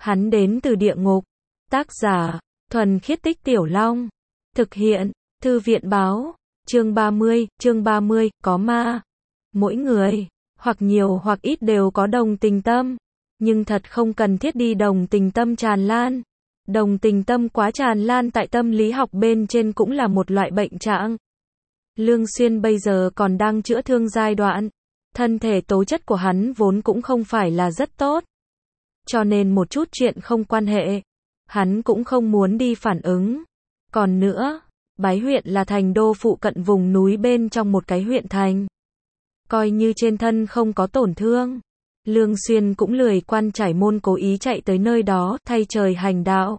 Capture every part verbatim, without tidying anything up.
Hắn đến từ địa ngục. Tác giả, Thuần Khiết Tích Tiểu Long. Thực hiện, Thư viện báo. Chương ba mươi, chương ba mươi, có ma. Mỗi người, hoặc nhiều hoặc ít đều có đồng tình tâm. Nhưng thật không cần thiết đi đồng tình tâm tràn lan. Đồng tình tâm quá tràn lan tại tâm lý học bên trên cũng là một loại bệnh trạng. Lương Xuyên bây giờ còn đang chữa thương giai đoạn. Thân thể tố chất của hắn vốn cũng không phải là rất tốt. Cho nên một chút chuyện không quan hệ. Hắn cũng không muốn đi phản ứng. Còn nữa, Bái huyện là thành đô phụ cận vùng núi bên trong một cái huyện thành. Coi như trên thân không có tổn thương. Lương Xuyên cũng lười quan trải môn cố ý chạy tới nơi đó thay trời hành đạo.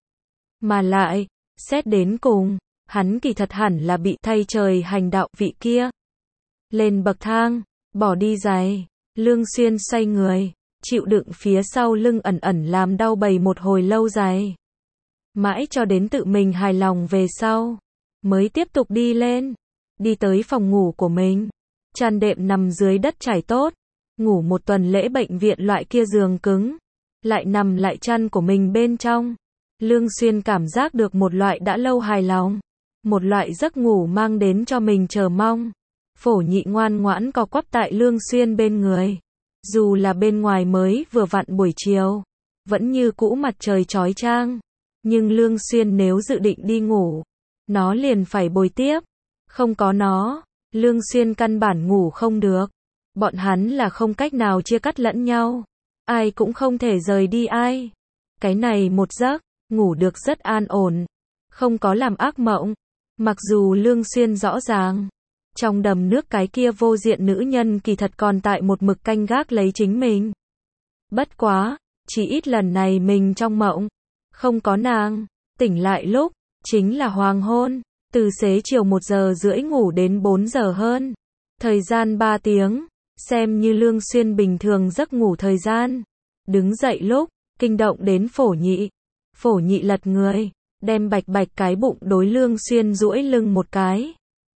Mà lại, xét đến cùng, hắn kỳ thật hẳn là bị thay trời hành đạo vị kia. Lên bậc thang, bỏ đi giày, Lương Xuyên xoay người, chịu đựng phía sau lưng ẩn ẩn làm đau bầy một hồi lâu dài. Mãi cho đến tự mình hài lòng về sau, mới tiếp tục đi lên, đi tới phòng ngủ của mình. Chăn đệm nằm dưới đất trải tốt, ngủ một tuần lễ bệnh viện loại kia giường cứng, lại nằm lại chăn của mình bên trong. Lương Xuyên cảm giác được một loại đã lâu hài lòng, một loại giấc ngủ mang đến cho mình chờ mong. Phổ Nhị ngoan ngoãn co quắp tại Lương Xuyên bên người. Dù là bên ngoài mới vừa vặn buổi chiều, vẫn như cũ mặt trời chói chang. Nhưng Lương Xuyên nếu dự định đi ngủ, nó liền phải bồi tiếp. Không có nó, Lương Xuyên căn bản ngủ không được. Bọn hắn là không cách nào chia cắt lẫn nhau. Ai cũng không thể rời đi ai. Cái này một giấc, ngủ được rất an ổn. Không có làm ác mộng. Mặc dù Lương Xuyên rõ ràng, trong đầm nước cái kia vô diện nữ nhân kỳ thật còn tại một mực canh gác lấy chính mình. Bất quá, chỉ ít lần này mình trong mộng, không có nàng, tỉnh lại lúc, chính là hoàng hôn, từ xế chiều một giờ rưỡi ngủ đến bốn giờ hơn. Thời gian ba tiếng, xem như Lương Xuyên bình thường giấc ngủ thời gian. Đứng dậy lúc, kinh động đến Phổ Nhị. Phổ Nhị lật người, đem bạch bạch cái bụng đối Lương Xuyên duỗi lưng một cái.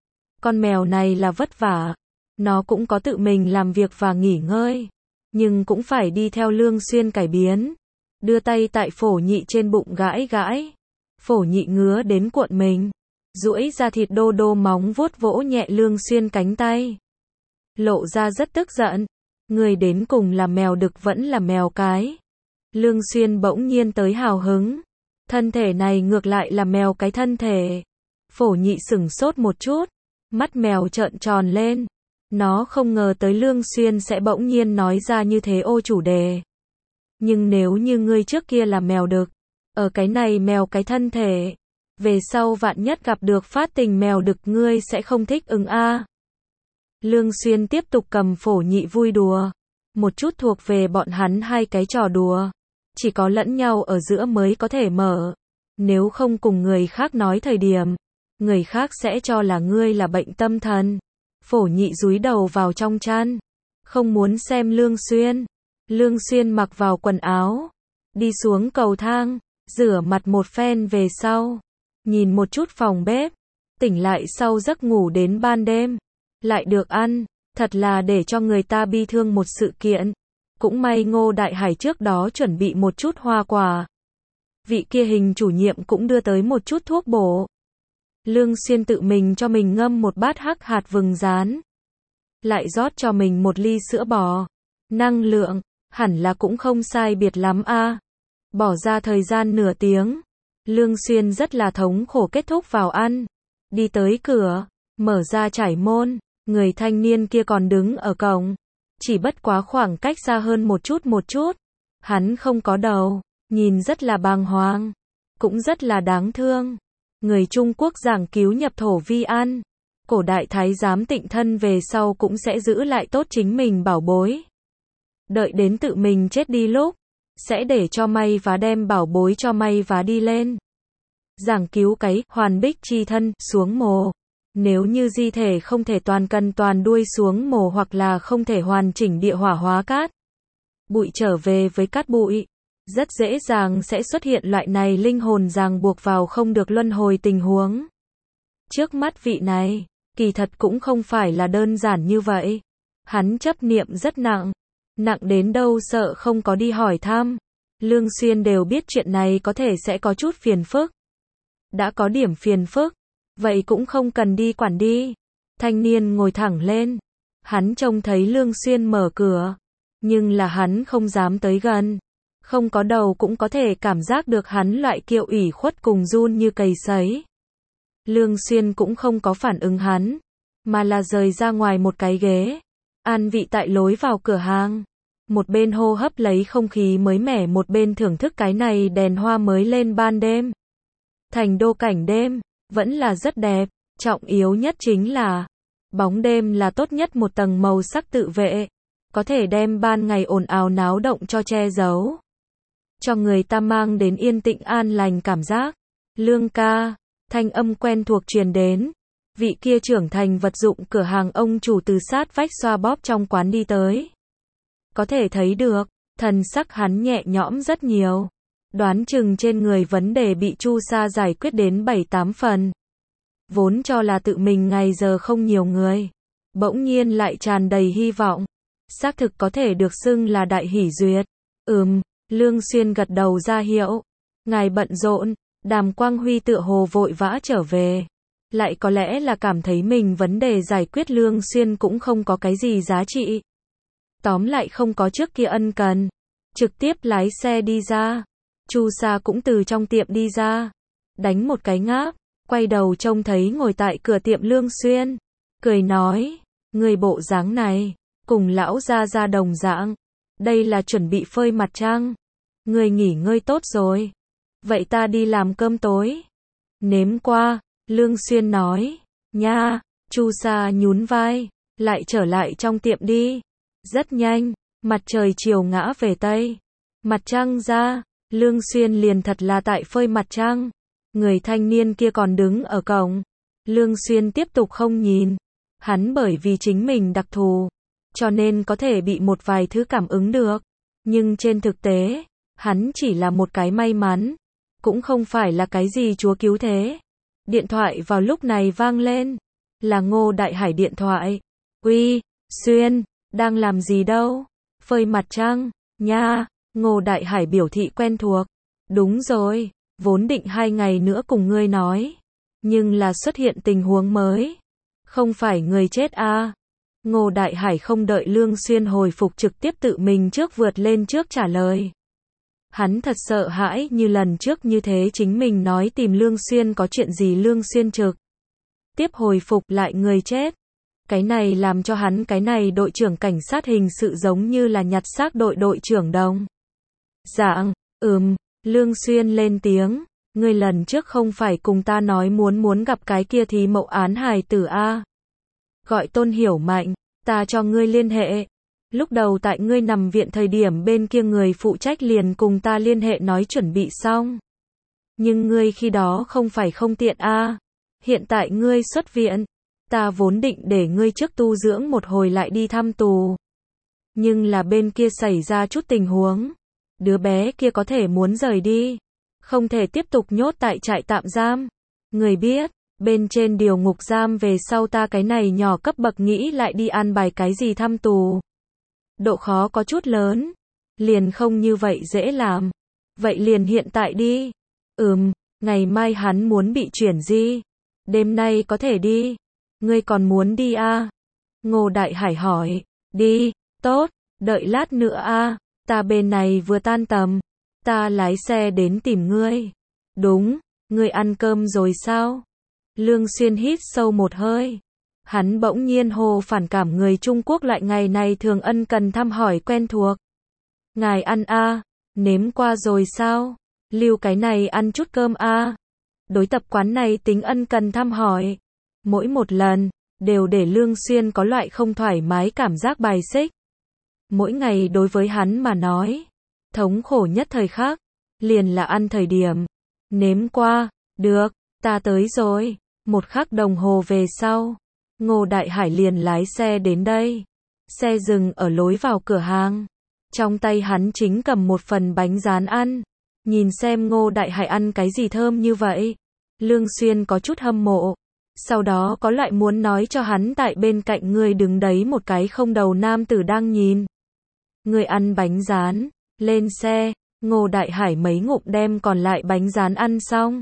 Con mèo này là vất vả, nó cũng có tự mình làm việc và nghỉ ngơi, nhưng cũng phải đi theo Lương Xuyên cải biến. Đưa tay tại Phổ Nhị trên bụng gãi gãi. Phổ Nhị ngứa đến cuộn mình, duỗi ra thịt đô đô móng vuốt vỗ nhẹ Lương Xuyên cánh tay. Lộ ra rất tức giận, người đến cùng là mèo đực vẫn là mèo cái. Lương Xuyên bỗng nhiên tới hào hứng, thân thể này ngược lại là mèo cái thân thể. Phổ Nhị sửng sốt một chút, mắt mèo trợn tròn lên. Nó không ngờ tới Lương Xuyên sẽ bỗng nhiên nói ra như thế ô chủ đề. Nhưng nếu như ngươi trước kia là mèo đực, ở cái này mèo cái thân thể, về sau vạn nhất gặp được phát tình mèo đực ngươi sẽ không thích ứng a. Lương Xuyên tiếp tục cầm Phổ Nhị vui đùa. Một chút thuộc về bọn hắn hai cái trò đùa. Chỉ có lẫn nhau ở giữa mới có thể mở. Nếu không cùng người khác nói thời điểm, người khác sẽ cho là ngươi là bệnh tâm thần. Phổ Nhị dúi đầu vào trong chăn, không muốn xem Lương Xuyên. Lương Xuyên mặc vào quần áo, đi xuống cầu thang, rửa mặt một phen về sau, nhìn một chút phòng bếp, tỉnh lại sau giấc ngủ đến ban đêm, lại được ăn, thật là để cho người ta bi thương một sự kiện. Cũng may Ngô Đại Hải trước đó chuẩn bị một chút hoa quả. Vị kia hình chủ nhiệm cũng đưa tới một chút thuốc bổ. Lương Xuyên tự mình cho mình ngâm một bát hắc hạt vừng rán, lại rót cho mình một ly sữa bò. Năng lượng, hẳn là cũng không sai biệt lắm a. Bỏ ra thời gian nửa tiếng, Lương Xuyên rất là thống khổ kết thúc vào ăn. Đi tới cửa, mở ra trải môn, người thanh niên kia còn đứng ở cổng. Chỉ bất quá khoảng cách xa hơn một chút một chút. Hắn không có đầu, nhìn rất là bàng hoàng, cũng rất là đáng thương. Người Trung Quốc giảng cứu nhập thổ vi an. Cổ đại thái giám tịnh thân về sau cũng sẽ giữ lại tốt chính mình bảo bối. Đợi đến tự mình chết đi lúc, sẽ để cho may vá đem bảo bối cho may vá đi lên. Giảng cứu cái hoàn bích chi thân xuống mồ. Nếu như di thể không thể toàn cần toàn đuôi xuống mồ hoặc là không thể hoàn chỉnh địa hỏa hóa cát bụi trở về với cát bụi, rất dễ dàng sẽ xuất hiện loại này linh hồn ràng buộc vào không được luân hồi tình huống. Trước mắt vị này, kỳ thật cũng không phải là đơn giản như vậy. Hắn chấp niệm rất nặng, nặng đến đâu sợ không có đi hỏi thăm. Lương Xuyên đều biết chuyện này có thể sẽ có chút phiền phức. Đã có điểm phiền phức, vậy cũng không cần đi quản đi. Thanh niên ngồi thẳng lên. Hắn trông thấy Lương Xuyên mở cửa, nhưng là hắn không dám tới gần. Không có đầu cũng có thể cảm giác được hắn loại kiệu ủy khuất cùng run như cầy sấy. Lương Xuyên cũng không có phản ứng hắn, mà là rời ra ngoài một cái ghế, an vị tại lối vào cửa hàng. Một bên hô hấp lấy không khí mới mẻ, một bên thưởng thức cái này đèn hoa mới lên ban đêm. Thành đô cảnh đêm, vẫn là rất đẹp, trọng yếu nhất chính là, bóng đêm là tốt nhất một tầng màu sắc tự vệ, có thể đem ban ngày ồn ào náo động cho che giấu, cho người ta mang đến yên tĩnh an lành cảm giác. Lương ca, thanh âm quen thuộc truyền đến, vị kia trưởng thành vật dụng cửa hàng ông chủ từ sát vách xoa bóp trong quán đi tới. Có thể thấy được, thần sắc hắn nhẹ nhõm rất nhiều. Đoán chừng trên người vấn đề bị Chu Sa giải quyết đến bảy tám phần. Vốn cho là tự mình ngày giờ không nhiều người, bỗng nhiên lại tràn đầy hy vọng. Xác thực có thể được xưng là đại hỷ duyệt. Ừm, Lương Xuyên gật đầu ra hiệu. Ngài bận rộn, Đàm Quang Huy tựa hồ vội vã trở về. Lại có lẽ là cảm thấy mình vấn đề giải quyết Lương Xuyên cũng không có cái gì giá trị. Tóm lại không có trước kia ân cần. Trực tiếp lái xe đi ra. Chu Sa cũng từ trong tiệm đi ra. Đánh một cái ngáp, quay đầu trông thấy ngồi tại cửa tiệm Lương Xuyên. Cười nói, người bộ dáng này, cùng lão gia gia đồng dạng. Đây là chuẩn bị phơi mặt trăng. Người nghỉ ngơi tốt rồi. Vậy ta đi làm cơm tối. Nếm qua, Lương Xuyên nói. Nha, Chu Sa nhún vai, lại trở lại trong tiệm đi. Rất nhanh, mặt trời chiều ngã về Tây. Mặt trăng ra, Lương Xuyên liền thật là tại phơi mặt trăng. Người thanh niên kia còn đứng ở cổng. Lương Xuyên tiếp tục không nhìn. Hắn bởi vì chính mình đặc thù, cho nên có thể bị một vài thứ cảm ứng được. Nhưng trên thực tế, hắn chỉ là một cái may mắn. Cũng không phải là cái gì chúa cứu thế. Điện thoại vào lúc này vang lên. Là Ngô Đại Hải điện thoại. Uy, Xuyên, đang làm gì đâu? Phơi mặt trăng, nha. Ngô Đại Hải biểu thị quen thuộc. Đúng rồi, vốn định hai ngày nữa cùng ngươi nói. Nhưng là xuất hiện tình huống mới. Không phải người chết à? Ngô Đại Hải không đợi Lương Xuyên hồi phục trực tiếp tự mình trước vượt lên trước trả lời. Hắn thật sợ hãi như lần trước như thế chính mình nói tìm Lương Xuyên có chuyện gì Lương Xuyên trực tiếp hồi phục lại người chết. Cái này làm cho hắn cái này đội trưởng cảnh sát hình sự giống như là nhặt xác đội đội trưởng đồng dạng. Ừm, Lương Xuyên lên tiếng, ngươi lần trước không phải cùng ta nói muốn muốn gặp cái kia thì mậu án hài tử a? Gọi Tôn Hiểu Mạnh, ta cho ngươi liên hệ. Lúc đầu tại ngươi nằm viện thời điểm bên kia người phụ trách liền cùng ta liên hệ nói chuẩn bị xong. Nhưng ngươi khi đó không phải không tiện a? Hiện tại ngươi xuất viện, ta vốn định để ngươi trước tu dưỡng một hồi lại đi thăm tù. Nhưng là bên kia xảy ra chút tình huống. Đứa bé kia có thể muốn rời đi. Không thể tiếp tục nhốt tại trại tạm giam. Người biết, bên trên điều ngục giam về sau ta cái này nhỏ cấp bậc nghĩ lại đi an bài cái gì thăm tù. Độ khó có chút lớn. Liền không như vậy dễ làm. Vậy liền hiện tại đi. Ừm, ngày mai hắn muốn bị chuyển di. Đêm nay có thể đi. Ngươi còn muốn đi à? Ngô Đại Hải hỏi. Đi, tốt, đợi lát nữa à? Ta bên này vừa tan tầm. Ta lái xe đến tìm ngươi. Đúng, ngươi ăn cơm rồi sao? Lương Xuyên hít sâu một hơi. Hắn bỗng nhiên hồ phản cảm người Trung Quốc lại ngày này thường ân cần thăm hỏi quen thuộc. Ngài ăn à? Nếm qua rồi sao? Lưu cái này ăn chút cơm à? Đối tập quán này tính ân cần thăm hỏi. Mỗi một lần, đều để Lương Xuyên có loại không thoải mái cảm giác bài xích. Mỗi ngày đối với hắn mà nói, thống khổ nhất thời khắc, liền là ăn thời điểm. Nếm qua, được, ta tới rồi. Một khắc đồng hồ về sau, Ngô Đại Hải liền lái xe đến đây. Xe dừng ở lối vào cửa hàng. Trong tay hắn chính cầm một phần bánh rán ăn. Nhìn xem Ngô Đại Hải ăn cái gì thơm như vậy. Lương Xuyên có chút hâm mộ. Sau đó có loại muốn nói cho hắn tại bên cạnh người đứng đấy một cái không đầu nam tử đang nhìn. Người ăn bánh rán, lên xe, Ngô Đại Hải mấy ngụm đem còn lại bánh rán ăn xong.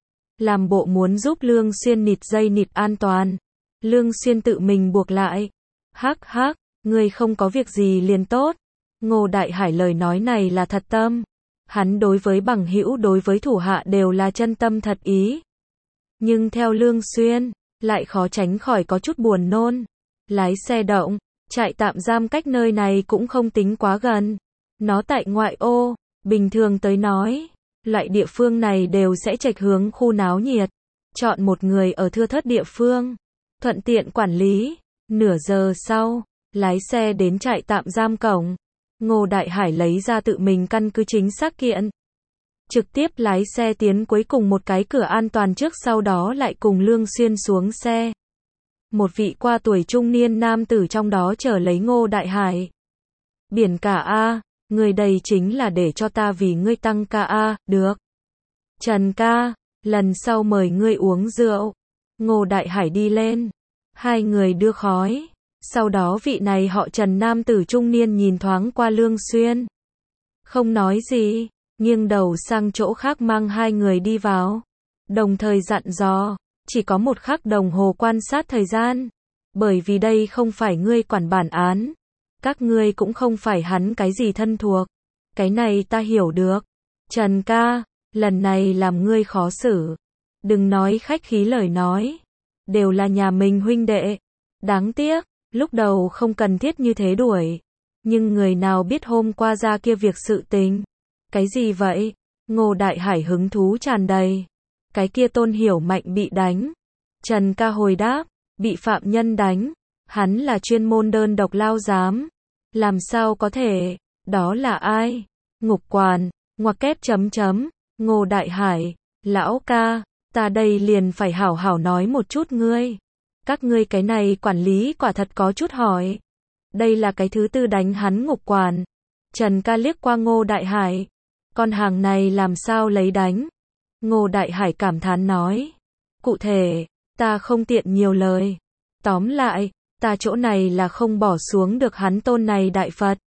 Làm bộ muốn giúp Lương Xuyên nịt dây nịt an toàn. Lương Xuyên tự mình buộc lại. Hắc hắc, ngươi không có việc gì liền tốt. Ngô Đại Hải lời nói này là thật tâm. Hắn đối với bằng hữu đối với thủ hạ đều là chân tâm thật ý. Nhưng theo Lương Xuyên, lại khó tránh khỏi có chút buồn nôn. Lái xe động, trại tạm giam cách nơi này cũng không tính quá gần. Nó tại ngoại ô, bình thường tới nói, loại địa phương này đều sẽ chệch hướng khu náo nhiệt. Chọn một người ở thưa thớt địa phương, thuận tiện quản lý. Nửa giờ sau, lái xe đến trại tạm giam cổng. Ngô Đại Hải lấy ra tự mình căn cứ chính xác kiện. Trực tiếp lái xe tiến cuối cùng một cái cửa an toàn trước, sau đó lại cùng Lương Xuyên xuống xe. Một vị qua tuổi trung niên nam tử trong đó chờ lấy Ngô Đại Hải. Biển cả A, người đây chính là để cho ta vì ngươi tăng ca A, được. Trần ca, lần sau mời ngươi uống rượu. Ngô Đại Hải đi lên. Hai người đưa khói. Sau đó vị này họ Trần nam tử trung niên nhìn thoáng qua Lương Xuyên. Không nói gì, nghiêng đầu sang chỗ khác mang hai người đi vào. Đồng thời dặn dò, chỉ có một khắc đồng hồ quan sát thời gian. Bởi vì đây không phải ngươi quản bản án. Các ngươi cũng không phải hắn cái gì thân thuộc. Cái này ta hiểu được. Trần ca, lần này làm ngươi khó xử. Đừng nói khách khí lời nói. Đều là nhà mình huynh đệ. Đáng tiếc, lúc đầu không cần thiết như thế đuổi. Nhưng người nào biết hôm qua ra kia việc sự tình. Cái gì vậy? Ngô Đại Hải hứng thú tràn đầy. Cái kia Tôn Hiểu Mạnh bị đánh. Trần ca hồi đáp, bị phạm nhân đánh. Hắn là chuyên môn đơn độc lao giám. Làm sao có thể? Đó là ai? Ngục quản, ngoặc kép chấm chấm. Ngô Đại Hải, lão ca, ta đây liền phải hảo hảo nói một chút ngươi. Các ngươi cái này quản lý quả thật có chút hỏi. Đây là cái thứ tư đánh hắn ngục quản. Trần ca liếc qua Ngô Đại Hải. Con hàng này làm sao lấy đánh? Ngô Đại Hải cảm thán nói. Cụ thể, ta không tiện nhiều lời. Tóm lại, ta chỗ này là không bỏ xuống được hắn tôn này đại Phật.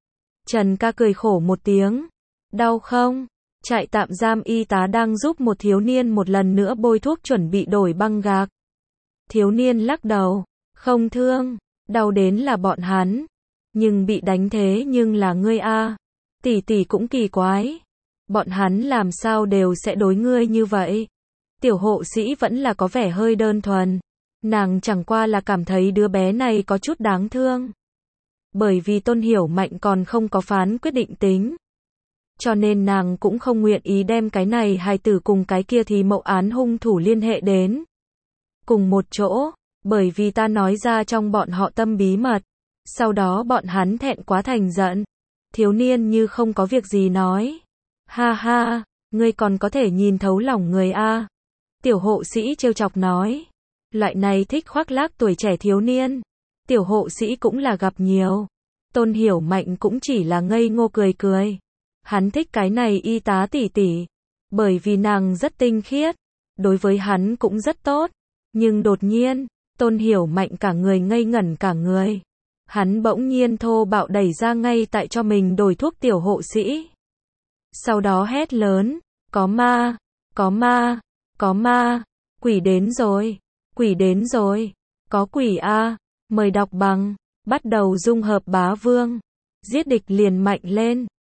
Trần ca cười khổ một tiếng. Đau không? Trại tạm giam y tá đang giúp một thiếu niên một lần nữa bôi thuốc chuẩn bị đổi băng gạc. Thiếu niên lắc đầu. Không thương, đau đến là bọn hắn. Nhưng bị đánh thế nhưng là ngươi a. Tỷ tỷ cũng kỳ quái. Bọn hắn làm sao đều sẽ đối ngươi như vậy. Tiểu hộ sĩ vẫn là có vẻ hơi đơn thuần. Nàng chẳng qua là cảm thấy đứa bé này có chút đáng thương. Bởi vì Tôn Hiểu Mạnh còn không có phán quyết định tính. Cho nên nàng cũng không nguyện ý đem cái này hài tử cùng cái kia thì mậu án hung thủ liên hệ đến cùng một chỗ. Bởi vì ta nói ra trong bọn họ tâm bí mật. Sau đó bọn hắn thẹn quá thành giận. Thiếu niên như không có việc gì nói. Ha ha, ngươi còn có thể nhìn thấu lòng người a. Tiểu hộ sĩ trêu chọc nói. Loại này thích khoác lác tuổi trẻ thiếu niên. Tiểu hộ sĩ cũng là gặp nhiều. Tôn Hiểu Mạnh cũng chỉ là ngây ngô cười cười. Hắn thích cái này y tá tỷ tỷ. Bởi vì nàng rất tinh khiết. Đối với hắn cũng rất tốt. Nhưng đột nhiên, Tôn Hiểu Mạnh cả người ngây ngẩn cả người. Hắn bỗng nhiên thô bạo đẩy ra ngay tại cho mình đổi thuốc tiểu hộ sĩ. Sau đó hét lớn, có ma, có ma, có ma, quỷ đến rồi, quỷ đến rồi, có quỷ a, mời đọc bằng, bắt đầu dung hợp bá vương, giết địch liền mạnh lên.